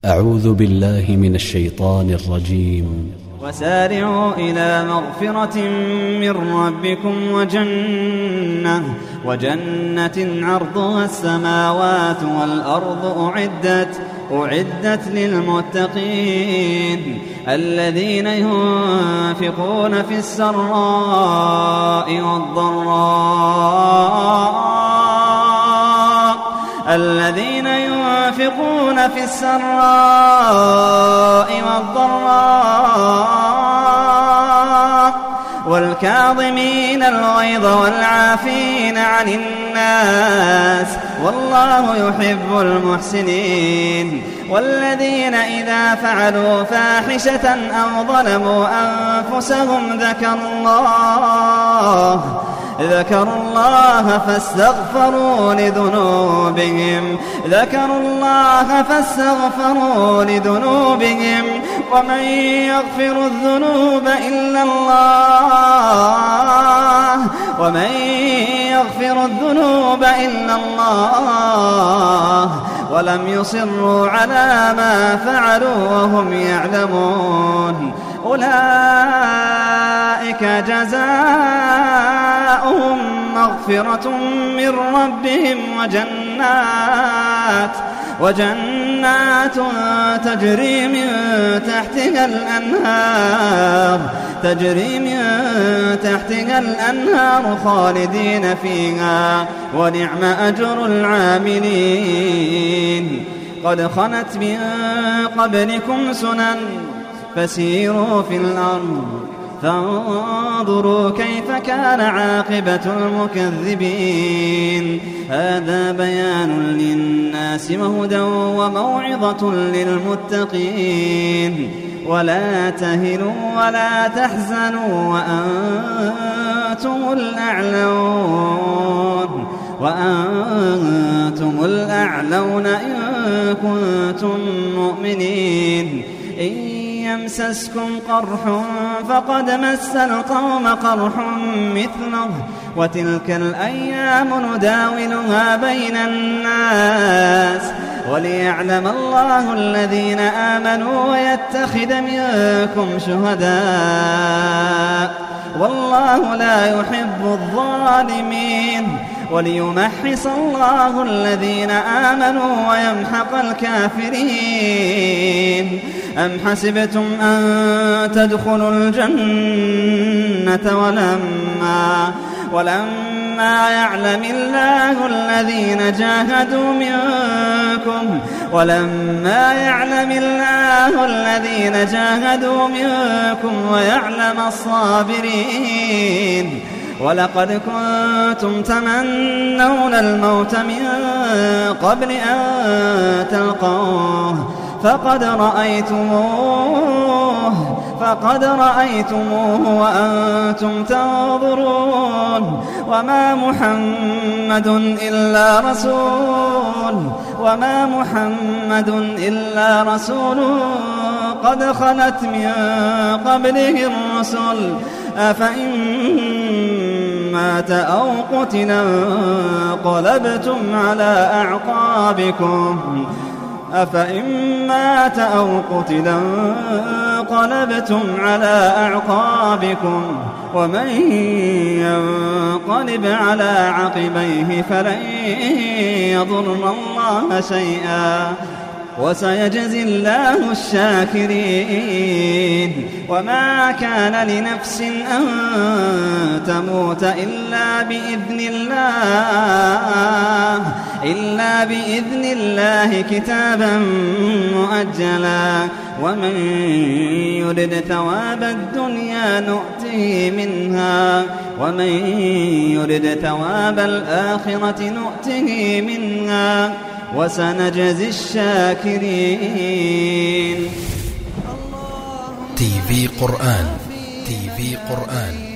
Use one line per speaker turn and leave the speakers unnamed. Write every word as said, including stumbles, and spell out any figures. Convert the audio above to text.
أعوذ بالله من الشيطان الرجيم.
وسارعوا إلى مغفرة من ربكم وجنة, وجنة عرضها السماوات والأرض أعدت, أعدت للمتقين الذين ينفقون في السراء والضراء الذين ينفقون في السراء والضراء والكاظمين الغيظ والعافين عن الناس والله يحب المحسنين والذين إذا فعلوا فاحشة أو ظلموا أنفسهم ذكروا الله ذكروا الله فاستغفروا لذنوبهم ذكروا الله فاستغفروا لذنوبهم ومن يغفر الذنوب إلا الله ومن يغفر الذنوب إلا الله ولم يصروا على ما فعلوا وهم يعلمون أولئك جزاؤهم مغفرة من ربهم وجنات وجنات تجري من تحتها الأنهار تجري من تحتها الأنهار خالدين فيها ونعم أجر العاملين قد خلت من قبلكم سنن فسيروا في الأرض فانظروا كيف كان عاقبة المكذبين هذا بيان للناس وهدى وموعظة للمتقين ولا تهنوا ولا تحزنوا وأنتم الأعلون وأنتم الأعلون إن كنتم مؤمنين إن يمسسكم قرح فقد مس القوم قرح مثله وتلك الأيام نداولها بين الناس وليعلم الله الذين آمنوا ويتخذ منكم شهداء والله لا يحب الظالمين وليمحص الله الذين آمنوا ويمحق الكافرين أم حسبتم أن تدخلوا الجنة ولما ولما يعلم الله الذين جاهدوا منكم ولما يعلم الله الذين جاهدوا منكم ويعلم الصابرين ولقد كنتم تمنون الموت من قبل أن تلقوه فقد رأيتموه فقد رأيتموه وأنتم تنظرون وما محمد إلا رسول وما محمد إلا رسول قد خلت من قبله الرسل أفإن مات أو قتل انقلبتم على أعقابكم أفإن مات أو قتل انقلبتم على أعقابكم ومن ينقلب على عقبيه فلن يضر الله شيئا وسيجزي الله الشاكرين وما كان لنفس أن تموت إلا بإذن الله إلا بإذن الله كتابا مؤجلا ومن يرد ثواب الدنيا نؤته منها ومن يرد ثواب الآخرة نؤته منها وسنجزي الشاكرين.
تي في قرآن تي في قرآن